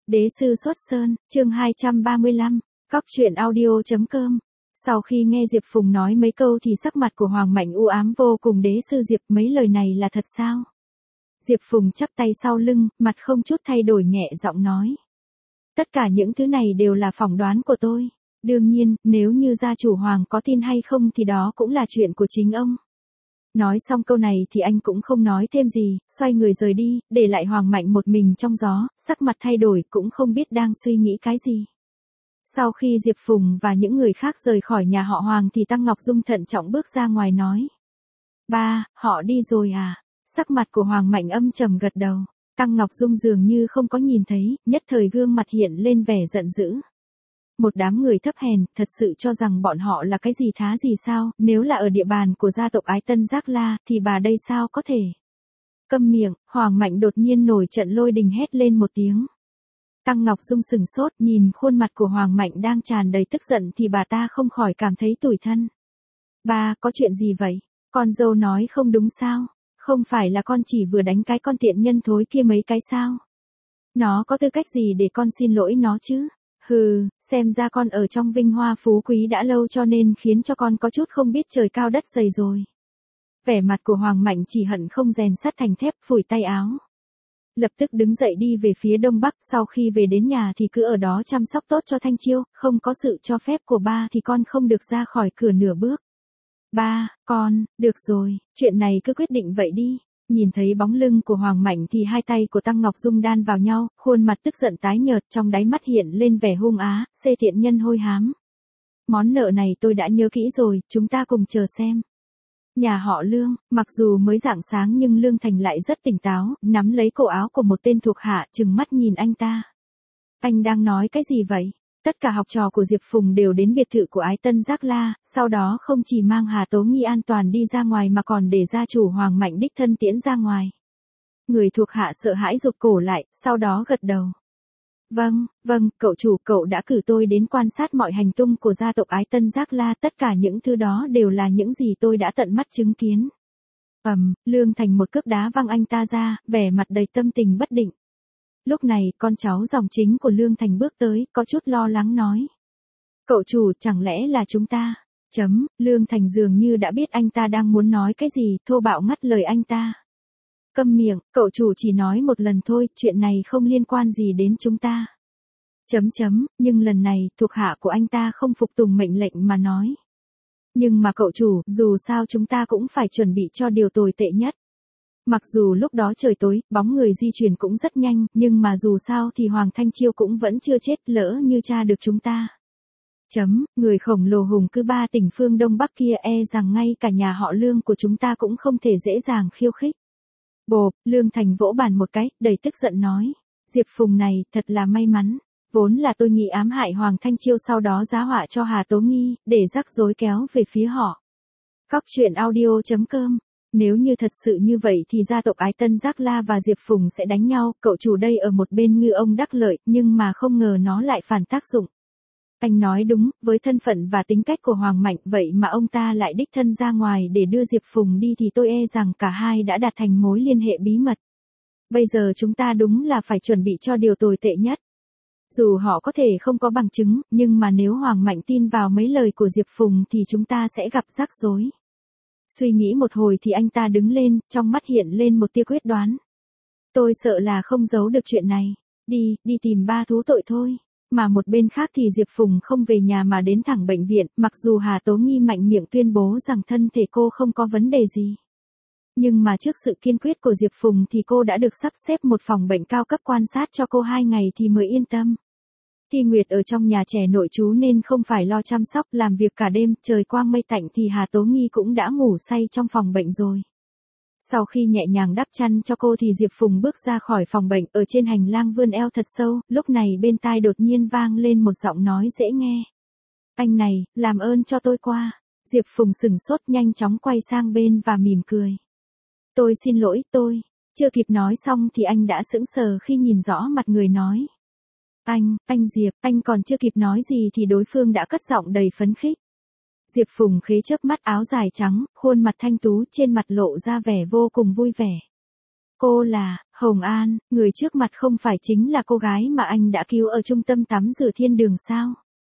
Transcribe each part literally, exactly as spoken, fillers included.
Đế sư xuất sơn, chương hai trăm ba mươi lăm, cóc truyện audio chấm com. Sau khi nghe Diệp Phùng nói mấy câu thì sắc mặt của Hoàng Mạnh u ám vô cùng. Đế sư Diệp, mấy lời này là thật sao? Diệp Phùng chắp tay sau lưng, mặt không chút thay đổi nhẹ giọng nói. Tất cả những thứ này đều là phỏng đoán của tôi. Đương nhiên, nếu như gia chủ Hoàng có tin hay không thì đó cũng là chuyện của chính ông. Nói xong câu này thì anh cũng không nói thêm gì, xoay người rời đi, để lại Hoàng Mạnh một mình trong gió, sắc mặt thay đổi cũng không biết đang suy nghĩ cái gì. Sau khi Diệp Phùng và những người khác rời khỏi nhà họ Hoàng thì Tăng Ngọc Dung thận trọng bước ra ngoài nói. Ba, họ đi rồi à? Sắc mặt của Hoàng Mạnh âm trầm gật đầu. Tăng Ngọc Dung dường như không có nhìn thấy, nhất thời gương mặt hiện lên vẻ giận dữ. Một đám người thấp hèn, thật sự cho rằng bọn họ là cái gì thá gì sao, nếu là ở địa bàn của gia tộc Ái Tân Giác La, thì bà đây sao có thể. Câm miệng, Hoàng Mạnh đột nhiên nổi trận lôi đình hét lên một tiếng. Tăng Ngọc Dung sừng sốt, nhìn khuôn mặt của Hoàng Mạnh đang tràn đầy tức giận thì bà ta không khỏi cảm thấy tủi thân. Ba, có chuyện gì vậy? Con dâu nói không đúng sao? Không phải là con chỉ vừa đánh cái con tiện nhân thối kia mấy cái sao? Nó có tư cách gì để con xin lỗi nó chứ? Hừ, xem ra con ở trong vinh hoa phú quý đã lâu cho nên khiến cho con có chút không biết trời cao đất dày rồi. Vẻ mặt của Hoàng Mạnh chỉ hận không rèn sắt thành thép, phủi tay áo. Lập tức đứng dậy đi về phía đông bắc, sau khi về đến nhà thì cứ ở đó chăm sóc tốt cho Thanh Chiêu, không có sự cho phép của ba thì con không được ra khỏi cửa nửa bước. Ba, con, được rồi, chuyện này cứ quyết định vậy đi. Nhìn thấy bóng lưng của Hoàng Mạnh thì hai tay của Tăng Ngọc Dung đan vào nhau, khuôn mặt tức giận tái nhợt, trong đáy mắt hiện lên vẻ hung á, xê tiện nhân hôi hám. Món nợ này tôi đã nhớ kỹ rồi, chúng ta cùng chờ xem. Nhà họ Lương, mặc dù mới rạng sáng nhưng Lương Thành lại rất tỉnh táo, nắm lấy cổ áo của một tên thuộc hạ, trừng mắt nhìn anh ta. Anh đang nói cái gì vậy? Tất cả học trò của Diệp Phùng đều đến biệt thự của Ái Tân Giác La, sau đó không chỉ mang Hà Tố Nghi an toàn đi ra ngoài mà còn để gia chủ Hoàng Mạnh đích thân tiễn ra ngoài. Người thuộc hạ sợ hãi rụt cổ lại, sau đó gật đầu. Vâng, vâng, cậu chủ, cậu đã cử tôi đến quan sát mọi hành tung của gia tộc Ái Tân Giác La, tất cả những thứ đó đều là những gì tôi đã tận mắt chứng kiến. Ầm, um, Lương Thành một cước đá văng anh ta ra, vẻ mặt đầy tâm tình bất định. Lúc này, con cháu dòng chính của Lương Thành bước tới, có chút lo lắng nói. Cậu chủ, chẳng lẽ là chúng ta? Chấm, Lương Thành dường như đã biết anh ta đang muốn nói cái gì, thô bạo ngắt lời anh ta. Câm miệng, cậu chủ chỉ nói một lần thôi, chuyện này không liên quan gì đến chúng ta. Chấm chấm, nhưng lần này, thuộc hạ của anh ta không phục tùng mệnh lệnh mà nói. Nhưng mà cậu chủ, dù sao chúng ta cũng phải chuẩn bị cho điều tồi tệ nhất. Mặc dù lúc đó trời tối, bóng người di chuyển cũng rất nhanh, nhưng mà dù sao thì Hoàng Thanh Chiêu cũng vẫn chưa chết, lỡ như tra được chúng ta. Chấm, người khổng lồ hùng cứ ba tỉnh phương Đông Bắc kia e rằng ngay cả nhà họ Lương của chúng ta cũng không thể dễ dàng khiêu khích. Bộp, Lương Thành vỗ bàn một cái, đầy tức giận nói. Diệp Phùng này, thật là may mắn. Vốn là tôi nghĩ ám hại Hoàng Thanh Chiêu sau đó giá họa cho Hà Tố Nghi, để rắc rối kéo về phía họ. Cóc truyện audio chấm com. Nếu như thật sự như vậy thì gia tộc Ái Tân Giác La và Diệp Phùng sẽ đánh nhau, cậu chủ đây ở một bên ngư ông đắc lợi, nhưng mà không ngờ nó lại phản tác dụng. Anh nói đúng, với thân phận và tính cách của Hoàng Mạnh vậy mà ông ta lại đích thân ra ngoài để đưa Diệp Phùng đi thì tôi e rằng cả hai đã đạt thành mối liên hệ bí mật. Bây giờ chúng ta đúng là phải chuẩn bị cho điều tồi tệ nhất. Dù họ có thể không có bằng chứng, nhưng mà nếu Hoàng Mạnh tin vào mấy lời của Diệp Phùng thì chúng ta sẽ gặp rắc rối. Suy nghĩ một hồi thì anh ta đứng lên, trong mắt hiện lên một tia quyết đoán. Tôi sợ là không giấu được chuyện này. Đi, đi tìm ba thú tội thôi. Mà một bên khác thì Diệp Phùng không về nhà mà đến thẳng bệnh viện, mặc dù Hà Tố Nghi mạnh miệng tuyên bố rằng thân thể cô không có vấn đề gì. Nhưng mà trước sự kiên quyết của Diệp Phùng thì cô đã được sắp xếp một phòng bệnh cao cấp quan sát cho cô hai ngày thì mới yên tâm. Thi Nguyệt ở trong nhà trẻ nội trú nên không phải lo chăm sóc, làm việc cả đêm, trời quang mây tạnh thì Hà Tố Nghi cũng đã ngủ say trong phòng bệnh rồi. Sau khi nhẹ nhàng đắp chăn cho cô thì Diệp Phùng bước ra khỏi phòng bệnh, ở trên hành lang vươn eo thật sâu, lúc này bên tai đột nhiên vang lên một giọng nói dễ nghe. Anh này, làm ơn cho tôi qua. Diệp Phùng sừng sốt nhanh chóng quay sang bên và mỉm cười. Tôi xin lỗi, tôi. Chưa kịp nói xong thì anh đã sững sờ khi nhìn rõ mặt người nói. Anh, anh Diệp, anh còn chưa kịp nói gì thì đối phương đã cất giọng đầy phấn khích. Diệp Phùng khế chớp mắt, áo dài trắng, khuôn mặt thanh tú, trên mặt lộ ra vẻ vô cùng vui vẻ. Cô là, Hồng An, người trước mặt không phải chính là cô gái mà anh đã cứu ở trung tâm tắm rửa thiên đường sao?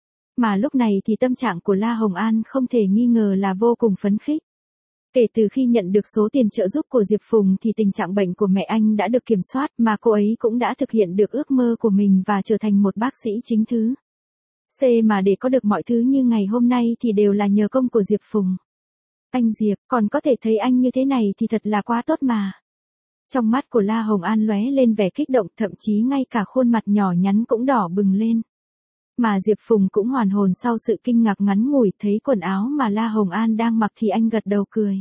Mà lúc này thì tâm trạng của La Hồng An không thể nghi ngờ là vô cùng phấn khích. Kể từ khi nhận được số tiền trợ giúp của Diệp Phùng thì tình trạng bệnh của mẹ anh đã được kiểm soát mà cô ấy cũng đã thực hiện được ước mơ của mình và trở thành một bác sĩ chính thứ. C mà để có được mọi thứ như ngày hôm nay thì đều là nhờ công của Diệp Phùng. Anh Diệp, còn có thể thấy anh như thế này thì thật là quá tốt mà. Trong mắt của La Hồng An lóe lên vẻ kích động, thậm chí ngay cả khuôn mặt nhỏ nhắn cũng đỏ bừng lên. Mà Diệp Phùng cũng hoàn hồn sau sự kinh ngạc ngắn ngủi, thấy quần áo mà La Hồng An đang mặc thì anh gật đầu cười.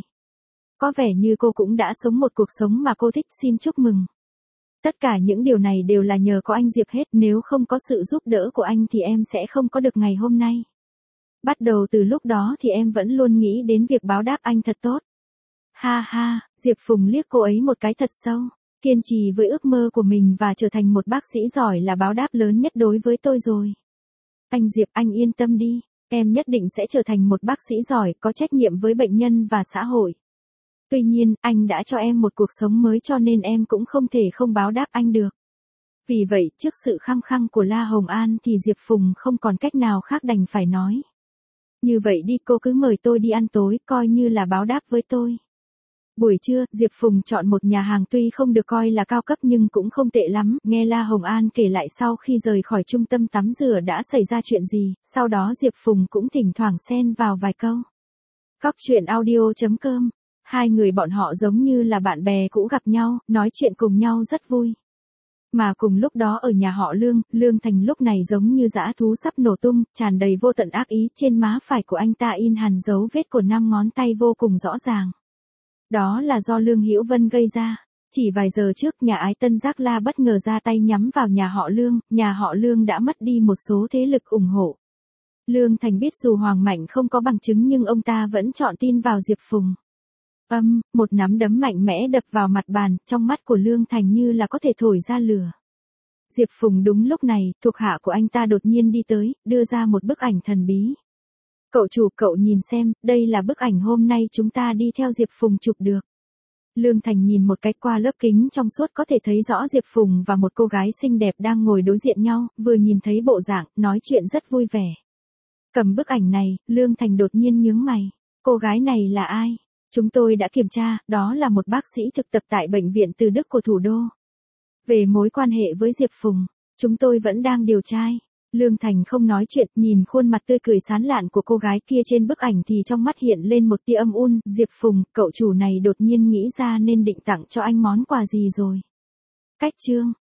Có vẻ như cô cũng đã sống một cuộc sống mà cô thích, xin chúc mừng. Tất cả những điều này đều là nhờ có anh Diệp hết, nếu không có sự giúp đỡ của anh thì em sẽ không có được ngày hôm nay. Bắt đầu từ lúc đó thì em vẫn luôn nghĩ đến việc báo đáp anh thật tốt. Ha ha, Diệp Phùng liếc cô ấy một cái thật sâu. Kiên trì với ước mơ của mình và trở thành một bác sĩ giỏi là báo đáp lớn nhất đối với tôi rồi. Anh Diệp, anh yên tâm đi, em nhất định sẽ trở thành một bác sĩ giỏi, có trách nhiệm với bệnh nhân và xã hội. Tuy nhiên, anh đã cho em một cuộc sống mới cho nên em cũng không thể không báo đáp anh được. Vì vậy, trước sự khăng khăng của La Hồng An thì Diệp Phùng không còn cách nào khác đành phải nói. Như vậy đi, cô cứ mời tôi đi ăn tối, coi như là báo đáp với tôi. Buổi trưa, Diệp Phùng chọn một nhà hàng tuy không được coi là cao cấp nhưng cũng không tệ lắm, nghe La Hồng An kể lại sau khi rời khỏi trung tâm tắm rửa đã xảy ra chuyện gì, sau đó Diệp Phùng cũng thỉnh thoảng xen vào vài câu. Cóc truyện audio chấm com, hai người bọn họ giống như là bạn bè cũ gặp nhau, nói chuyện cùng nhau rất vui. Mà cùng lúc đó ở nhà họ Lương, Lương Thành lúc này giống như dã thú sắp nổ tung, tràn đầy vô tận ác ý, trên má phải của anh ta in hằn dấu vết của năm ngón tay vô cùng rõ ràng. Đó là do Lương Hữu Vân gây ra. Chỉ vài giờ trước nhà ái Tân Giác La bất ngờ ra tay nhắm vào nhà họ Lương, nhà họ Lương đã mất đi một số thế lực ủng hộ. Lương Thành biết dù Hoàng Mạnh không có bằng chứng nhưng ông ta vẫn chọn tin vào Diệp Phùng. Âm, một nắm đấm mạnh mẽ đập vào mặt bàn, trong mắt của Lương Thành như là có thể thổi ra lửa. Diệp Phùng đúng lúc này, thuộc hạ của anh ta đột nhiên đi tới, đưa ra một bức ảnh thần bí. Cậu chủ, cậu nhìn xem, đây là bức ảnh hôm nay chúng ta đi theo Diệp Phùng chụp được. Lương Thành nhìn một cái qua lớp kính trong suốt có thể thấy rõ Diệp Phùng và một cô gái xinh đẹp đang ngồi đối diện nhau, vừa nhìn thấy bộ dạng, nói chuyện rất vui vẻ. Cầm bức ảnh này, Lương Thành đột nhiên nhướng mày. Cô gái này là ai? Chúng tôi đã kiểm tra, đó là một bác sĩ thực tập tại bệnh viện Từ Đức của thủ đô. Về mối quan hệ với Diệp Phùng, chúng tôi vẫn đang điều tra. Lương Thành không nói chuyện, nhìn khuôn mặt tươi cười sán lạn của cô gái kia trên bức ảnh thì trong mắt hiện lên một tia âm un. Diệp Phùng, cậu chủ này đột nhiên nghĩ ra nên định tặng cho anh món quà gì rồi. Cách chương.